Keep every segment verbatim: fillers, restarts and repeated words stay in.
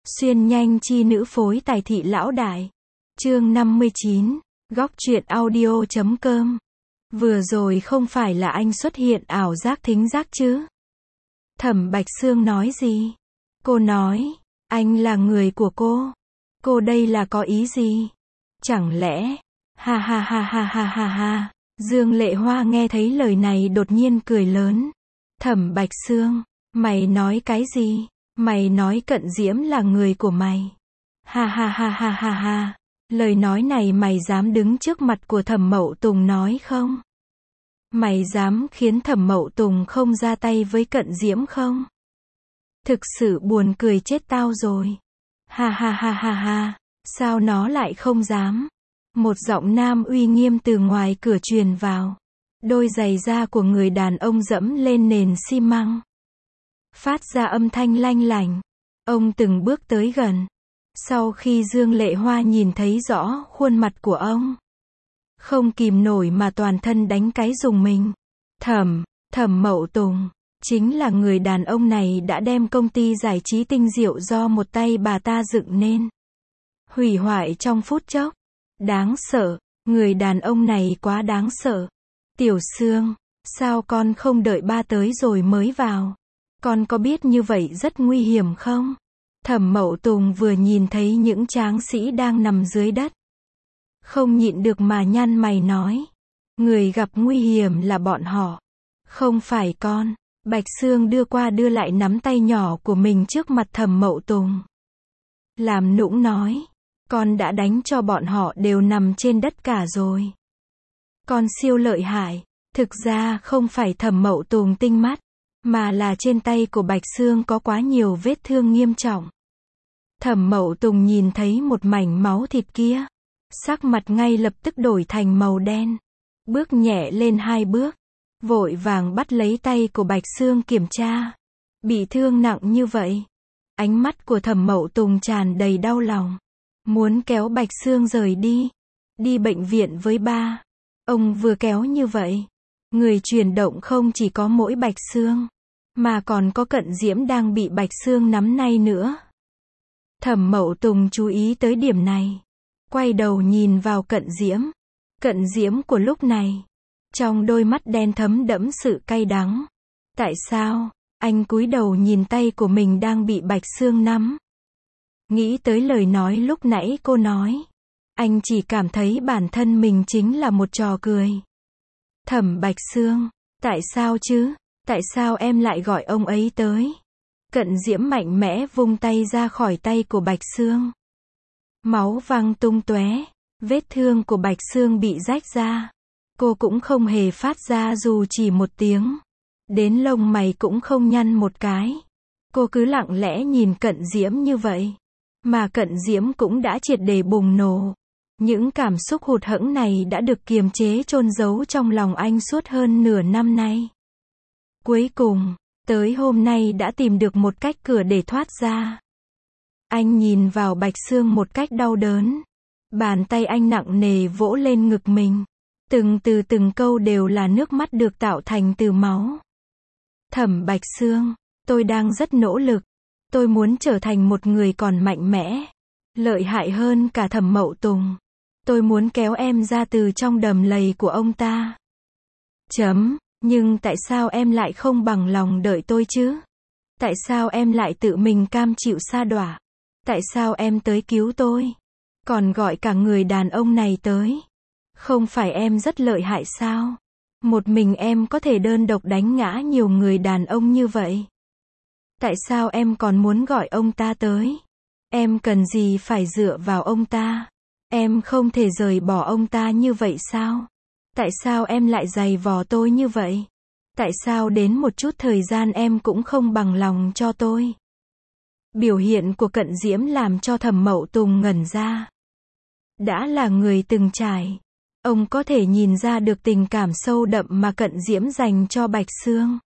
Xuyên nhanh chi nữ phối tài thị lão đại. Chương năm mươi chín, góc truyện audio chấm com. Vừa rồi không phải là anh xuất hiện ảo giác thính giác chứ? Thẩm Bạch Sương nói gì? Cô nói, anh là người của cô. Cô đây là có ý gì? Chẳng lẽ, ha ha ha ha ha ha ha. Dương Lệ Hoa nghe thấy lời này đột nhiên cười lớn. Thẩm Bạch Sương, mày nói cái gì? Mày nói Cận Diễm là người của mày. Ha ha ha ha ha ha. Lời nói này mày dám đứng trước mặt của Thẩm Mậu Tùng nói không? Mày dám khiến Thẩm Mậu Tùng không ra tay với Cận Diễm không? Thực sự buồn cười chết tao rồi. Ha ha ha ha ha. Sao nó lại không dám? Một giọng nam uy nghiêm từ ngoài cửa truyền vào. Đôi giày da của người đàn ông dẫm lên nền xi măng, phát ra âm thanh lanh lảnh. Ông từng bước tới gần. Sau khi Dương Lệ Hoa nhìn thấy rõ khuôn mặt của ông, không kìm nổi mà toàn thân đánh cái rùng mình. Thẩm, Thẩm Mậu Tùng, chính là người đàn ông này đã đem công ty giải trí Tinh Diệu do một tay bà ta dựng nên, hủy hoại trong phút chốc. Đáng sợ, người đàn ông này quá đáng sợ. Tiểu Sương, sao con không đợi ba tới rồi mới vào? Con có biết như vậy rất nguy hiểm không? Thẩm Mậu Tùng vừa nhìn thấy những tráng sĩ đang nằm dưới đất, không nhịn được mà nhăn mày nói. Người gặp nguy hiểm là bọn họ, không phải con. Bạch Sương đưa qua đưa lại nắm tay nhỏ của mình trước mặt Thẩm Mậu Tùng, làm nũng nói. Con đã đánh cho bọn họ đều nằm trên đất cả rồi. Con siêu lợi hại. Thực ra không phải Thẩm Mậu Tùng tinh mắt, mà là trên tay của Bạch Sương có quá nhiều vết thương nghiêm trọng. Thẩm Mậu Tùng nhìn thấy một mảnh máu thịt kia, sắc mặt ngay lập tức đổi thành màu đen. Bước nhẹ lên hai bước, vội vàng bắt lấy tay của Bạch Sương kiểm tra. Bị thương nặng như vậy. Ánh mắt của Thẩm Mậu Tùng tràn đầy đau lòng, muốn kéo Bạch Sương rời đi, đi bệnh viện với ba. Ông vừa kéo như vậy, người chuyển động không chỉ có mỗi Bạch Sương, mà còn có Cận Diễm đang bị Bạch Sương nắm nay nữa. Thẩm Mậu Tùng chú ý tới điểm này, quay đầu nhìn vào Cận Diễm. Cận Diễm của lúc này, trong đôi mắt đen thấm đẫm sự cay đắng. Tại sao? Anh cúi đầu nhìn tay của mình đang bị Bạch Sương nắm. Nghĩ tới lời nói lúc nãy cô nói, anh chỉ cảm thấy bản thân mình chính là một trò cười. Thẩm Bạch Sương, tại sao chứ? Tại sao em lại gọi ông ấy tới? Cận Diễm mạnh mẽ vung tay ra khỏi tay của Bạch Sương. Máu văng tung tóe, vết thương của Bạch Sương bị rách ra. Cô cũng không hề phát ra dù chỉ một tiếng. Đến lông mày cũng không nhăn một cái. Cô cứ lặng lẽ nhìn Cận Diễm như vậy. Mà Cận Diễm cũng đã triệt để bùng nổ. Những cảm xúc hụt hẫng này đã được kiềm chế chôn giấu trong lòng anh suốt hơn nửa năm nay. Cuối cùng, tới hôm nay đã tìm được một cách cửa để thoát ra. Anh nhìn vào Bạch Sương một cách đau đớn. Bàn tay anh nặng nề vỗ lên ngực mình. Từng từ từng câu đều là nước mắt được tạo thành từ máu. Thẩm Bạch Sương, tôi đang rất nỗ lực. Tôi muốn trở thành một người còn mạnh mẽ, lợi hại hơn cả Thẩm Mậu Tùng. Tôi muốn kéo em ra từ trong đầm lầy của ông ta. Chấm, nhưng tại sao em lại không bằng lòng đợi tôi chứ? Tại sao em lại tự mình cam chịu sa đọa? Tại sao em tới cứu tôi? Còn gọi cả người đàn ông này tới? Không phải em rất lợi hại sao? Một mình em có thể đơn độc đánh ngã nhiều người đàn ông như vậy. Tại sao em còn muốn gọi ông ta tới? Em cần gì phải dựa vào ông ta? Em không thể rời bỏ ông ta như vậy sao? Tại sao em lại giày vò tôi như vậy? Tại sao đến một chút thời gian em cũng không bằng lòng cho tôi? Biểu hiện của Cận Diễm làm cho Thẩm Mậu Tùng ngẩn ra. Đã là người từng trải, ông có thể nhìn ra được tình cảm sâu đậm mà Cận Diễm dành cho Bạch Sương.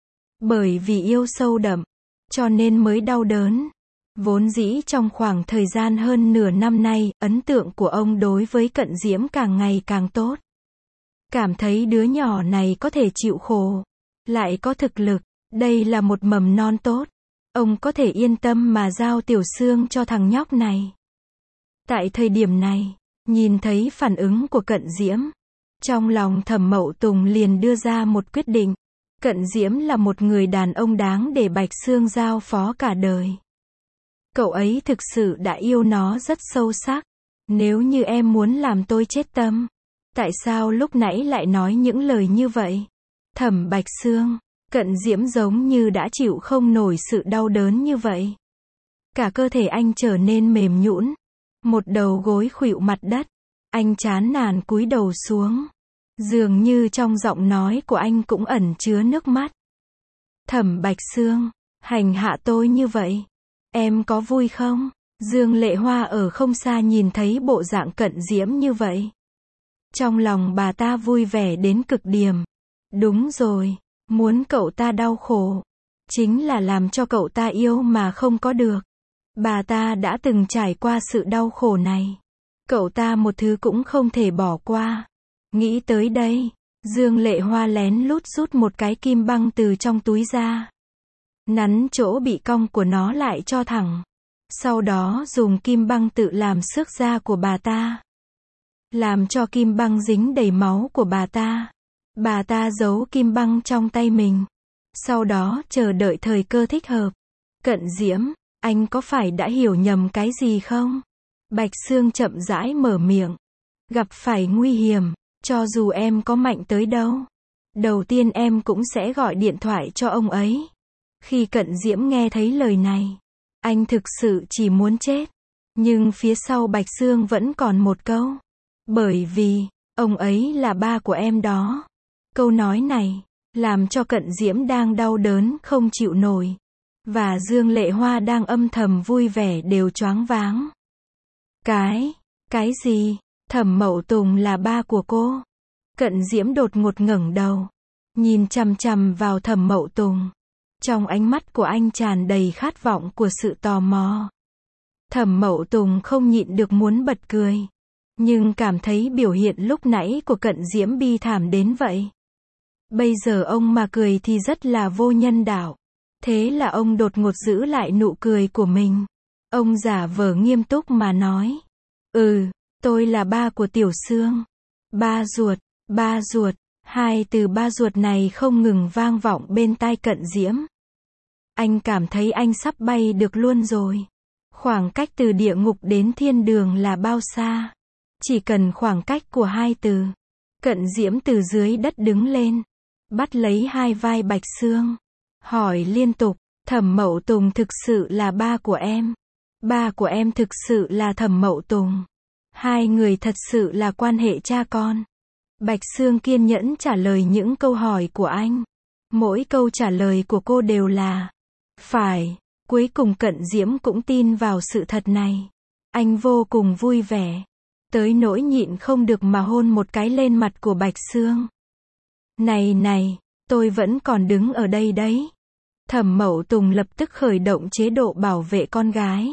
Bởi vì yêu sâu đậm, cho nên mới đau đớn. Vốn dĩ trong khoảng thời gian hơn nửa năm nay, ấn tượng của ông đối với Cận Diễm càng ngày càng tốt. Cảm thấy đứa nhỏ này có thể chịu khổ, lại có thực lực, đây là một mầm non tốt. ông có thể yên tâm mà giao Tiểu Sương cho thằng nhóc này. Tại thời điểm này, nhìn thấy phản ứng của Cận Diễm, trong lòng Thẩm Mậu Tùng liền đưa ra một quyết định. Cận Diễm là một người đàn ông đáng để Bạch Sương giao phó cả đời. Cậu ấy thực sự đã yêu nó rất sâu sắc. Nếu như em muốn làm tôi chết tâm, tại sao lúc nãy lại nói những lời như vậy? Thẩm Bạch Sương, Cận Diễm giống như đã chịu không nổi sự đau đớn như vậy. Cả cơ thể anh trở nên mềm nhũn, một đầu gối khuỵu mặt đất, anh chán nản cúi đầu xuống. Dường như trong giọng nói của anh cũng ẩn chứa nước mắt. Thẩm Bạch Sương, hành hạ tôi như vậy, em có vui không? Dương Lệ Hoa ở không xa nhìn thấy bộ dạng Cận Diễm như vậy. Trong lòng bà ta vui vẻ đến cực điểm. Đúng rồi, muốn cậu ta đau khổ, chính là làm cho cậu ta yêu mà không có được. Bà ta đã từng trải qua sự đau khổ này. Cậu ta một thứ cũng không thể bỏ qua. Nghĩ tới đây, Dương Lệ Hoa lén lút rút một cái kim băng từ trong túi ra. Nắn chỗ bị cong của nó lại cho thẳng. Sau đó dùng kim băng tự làm xước da của bà ta. Làm cho kim băng dính đầy máu của bà ta. Bà ta giấu kim băng trong tay mình. Sau đó chờ đợi thời cơ thích hợp. Cận Diễm, anh có phải đã hiểu nhầm cái gì không? Bạch Sương chậm rãi mở miệng. Gặp phải nguy hiểm, cho dù em có mạnh tới đâu, đầu tiên em cũng sẽ gọi điện thoại cho ông ấy. Khi Cận Diễm nghe thấy lời này, anh thực sự chỉ muốn chết. Nhưng phía sau Bạch Sương vẫn còn một câu. Bởi vì, ông ấy là ba của em đó. Câu nói này, làm cho Cận Diễm đang đau đớn không chịu nổi. Và Dương Lệ Hoa đang âm thầm vui vẻ đều choáng váng. Cái, cái gì? Thẩm Mậu Tùng là ba của cô? Cận Diễm đột ngột ngẩng đầu, nhìn chằm chằm vào Thẩm Mậu Tùng. Trong ánh mắt của anh tràn đầy khát vọng của sự tò mò. Thẩm Mậu Tùng không nhịn được muốn bật cười, nhưng cảm thấy biểu hiện lúc nãy của Cận Diễm bi thảm đến vậy. Bây giờ ông mà cười thì rất là vô nhân đạo. Thế là ông đột ngột giữ lại nụ cười của mình. Ông giả vờ nghiêm túc mà nói. Ừ, tôi là ba của Tiểu Sương. Ba ruột, ba ruột. Hai từ ba ruột này không ngừng vang vọng bên tai Cận Diễm. Anh cảm thấy anh sắp bay được luôn rồi. Khoảng cách từ địa ngục đến thiên đường là bao xa? Chỉ cần khoảng cách của hai từ. Cận Diễm từ dưới đất đứng lên, bắt lấy hai vai Bạch Sương, hỏi liên tục, Thẩm Mậu Tùng thực sự là ba của em? Ba của em thực sự là Thẩm Mậu Tùng? Hai người thật sự là quan hệ cha con? Bạch Sương kiên nhẫn trả lời những câu hỏi của anh. Mỗi câu trả lời của cô đều là phải. Cuối cùng Cận Diễm cũng tin vào sự thật này. Anh vô cùng vui vẻ, tới nỗi nhịn không được mà hôn một cái lên mặt của Bạch Sương. Này này, tôi vẫn còn đứng ở đây đấy. Thẩm Mậu Tùng lập tức khởi động chế độ bảo vệ con gái.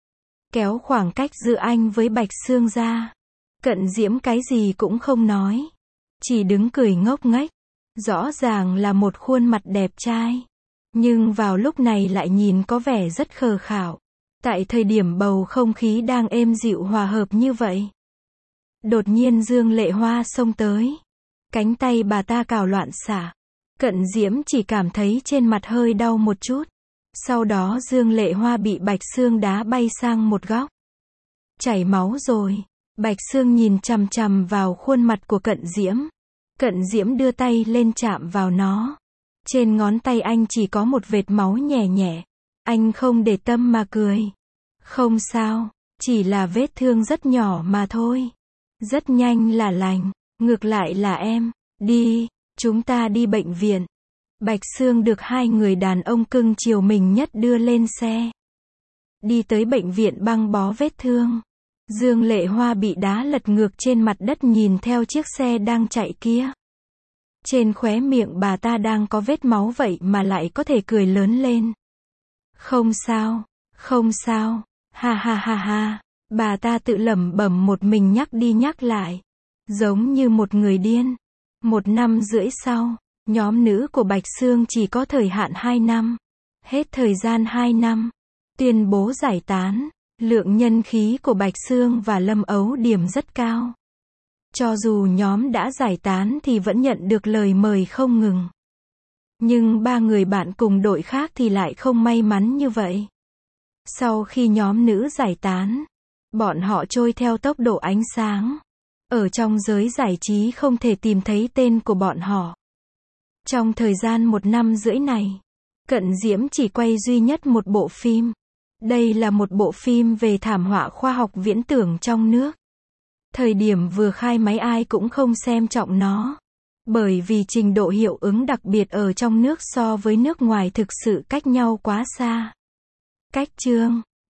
Kéo khoảng cách giữa anh với Bạch Sương ra. Cận Diễm cái gì cũng không nói, chỉ đứng cười ngốc nghếch. Rõ ràng là một khuôn mặt đẹp trai, nhưng vào lúc này lại nhìn có vẻ rất khờ khạo. Tại thời điểm bầu không khí đang êm dịu hòa hợp như vậy, đột nhiên Dương Lệ Hoa xông tới. Cánh tay bà ta cào loạn xạ. Cận Diễm chỉ cảm thấy trên mặt hơi đau một chút. Sau đó Dương Lệ Hoa bị Bạch Sương đá bay sang một góc. Chảy máu rồi. Bạch Sương nhìn chằm chằm vào khuôn mặt của Cận Diễm. Cận Diễm đưa tay lên chạm vào nó. Trên ngón tay anh chỉ có một vệt máu nhẹ nhẹ. Anh không để tâm mà cười. Không sao, chỉ là vết thương rất nhỏ mà thôi. Rất nhanh là lành. Ngược lại là em, đi, chúng ta đi bệnh viện. Bạch Sương được hai người đàn ông cưng chiều mình nhất đưa lên xe. Đi tới bệnh viện băng bó vết thương. Dương Lệ Hoa bị đá lật ngược trên mặt đất nhìn theo chiếc xe đang chạy kia. Trên khóe miệng bà ta đang có vết máu vậy mà lại có thể cười lớn lên. Không sao, không sao, ha ha ha ha. Bà ta tự lẩm bẩm một mình nhắc đi nhắc lại, giống như một người điên. Một năm rưỡi sau, nhóm nữ của Bạch Sương chỉ có thời hạn hai năm. Hết thời gian hai năm, tuyên bố giải tán, lượng nhân khí của Bạch Sương và Lâm Ấu Điềm rất cao. Cho dù nhóm đã giải tán thì vẫn nhận được lời mời không ngừng. Nhưng ba người bạn cùng đội khác thì lại không may mắn như vậy. Sau khi nhóm nữ giải tán, bọn họ trôi theo tốc độ ánh sáng. Ở trong giới giải trí không thể tìm thấy tên của bọn họ. Trong thời gian một năm rưỡi này, Cận Diễm chỉ quay duy nhất một bộ phim. Đây là một bộ phim về thảm họa khoa học viễn tưởng trong nước. Thời điểm vừa khai máy ai cũng không xem trọng nó. Bởi vì trình độ hiệu ứng đặc biệt ở trong nước so với nước ngoài thực sự cách nhau quá xa. Cách chương